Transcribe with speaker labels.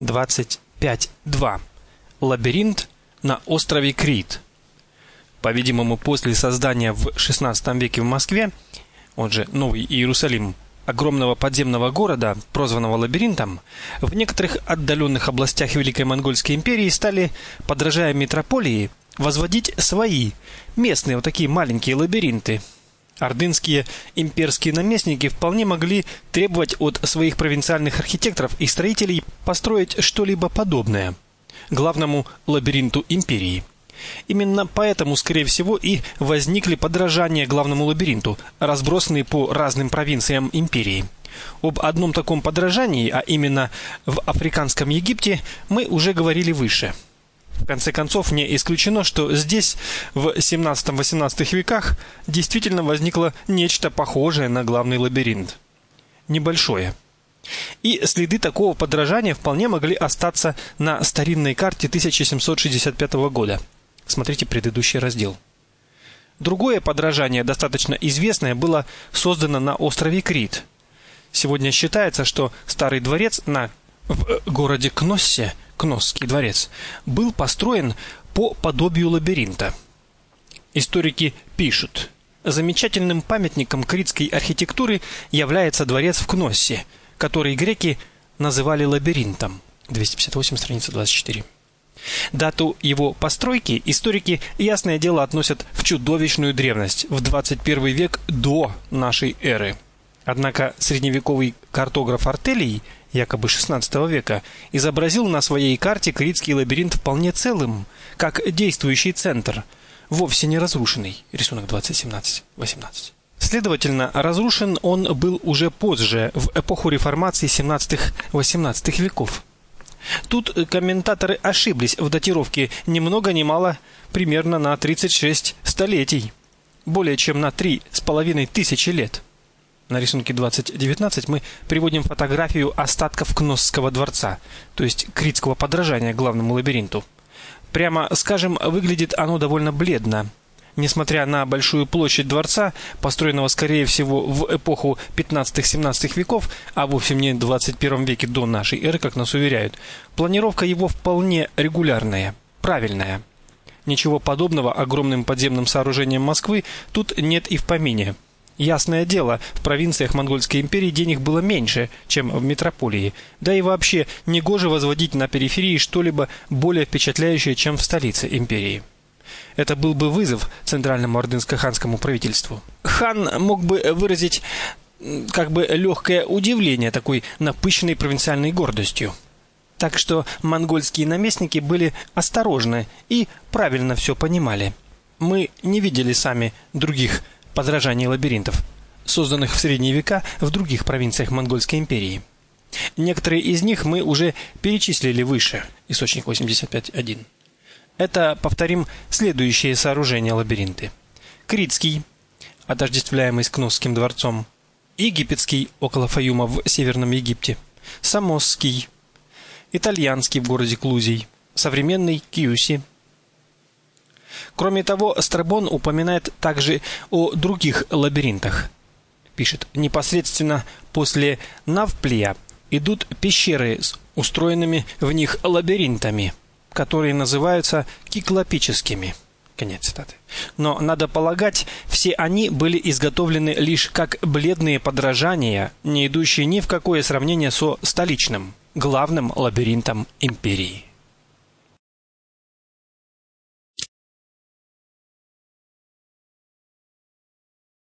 Speaker 1: 25.2. Лабиринт на острове Крит. По-видимому, после создания в XVI веке в Москве, он же Новый Иерусалим, огромного подземного города, прозванного лабиринтом, в некоторых отдаленных областях Великой Монгольской империи стали, подражая метрополии, возводить свои, местные вот такие маленькие лабиринты. Ордынские имперские наместники вполне могли требовать от своих провинциальных архитекторов и строителей построить что-либо подобное главному лабиринту империи. Именно поэтому, скорее всего, и возникли подражания главному лабиринту, разбросанные по разным провинциям империи. Об одном таком подражании, а именно в Африканском Египте, мы уже говорили выше. В конце концов, не исключено, что здесь в 17-18 веках действительно возникло нечто похожее на главный лабиринт. Небольшое. И следы такого подражания вполне могли остаться на старинной карте 1765 года. Смотрите предыдущий раздел. Другое подражание, достаточно известное, было создано на острове Крит. Сегодня считается, что старый дворец в городе Кноссе, Кносский дворец, был построен по подобию лабиринта. Историки пишут: замечательным памятником критской архитектуры является дворец в Кноссе, который греки называли лабиринтом. 258, страница 24. Дату его постройки историки, ясное дело, относят в чудовищную древность, в 21 век до нашей эры. Однако средневековый картограф Артелий, якобы XVI века, изобразил на своей карте критский лабиринт вполне целым, как действующий центр, вовсе не разрушенный. Рисунок 20.17.18. Следовательно, разрушен он был уже позже, в эпоху реформации 17-18 веков. Тут комментаторы ошиблись в датировке ни много ни мало, примерно на 36 столетий, более чем на 3500 лет. На рисунке 20.19 мы приводим фотографию остатков Кносского дворца, то есть критского подражания главному лабиринту. Прямо скажем, выглядит оно довольно бледно. Несмотря на большую площадь дворца, построенного, скорее всего, в эпоху 15-17 веков, а вовсе не в 21 веке до нашей эры, как нас уверяют, планировка его вполне регулярная, правильная. Ничего подобного огромным подземным сооружениям Москвы тут нет и в помине. Ясное дело, в провинциях Монгольской империи денег было меньше, чем в метрополии, да и вообще негоже возводить на периферии что-либо более впечатляющее, чем в столице империи. Это был бы вызов центральному ордынско-ханскому правительству. Хан мог бы выразить как бы легкое удивление такой напыщенной провинциальной гордостью. Так что монгольские наместники были осторожны и правильно все понимали. Мы не видели сами других подражаний лабиринтов, созданных в средние века в других провинциях Монгольской империи. Некоторые из них мы уже перечислили выше, источник 85.1. Это, повторим, следующие сооружения-лабиринты. Критский, отождествляемый с Кносским дворцом. Египетский, около Фаюма в Северном Египте. Самосский. Итальянский в городе Клузий. Современный Кьюси. Кроме того, Страбон упоминает также о других лабиринтах. Пишет: непосредственно после Навплия идут пещеры с устроенными в них лабиринтами, которые называются киклопическими. Конец цитаты. Но, надо полагать, все они были изготовлены лишь как бледные подражания, не идущие ни в какое сравнение со столичным, главным лабиринтом империи.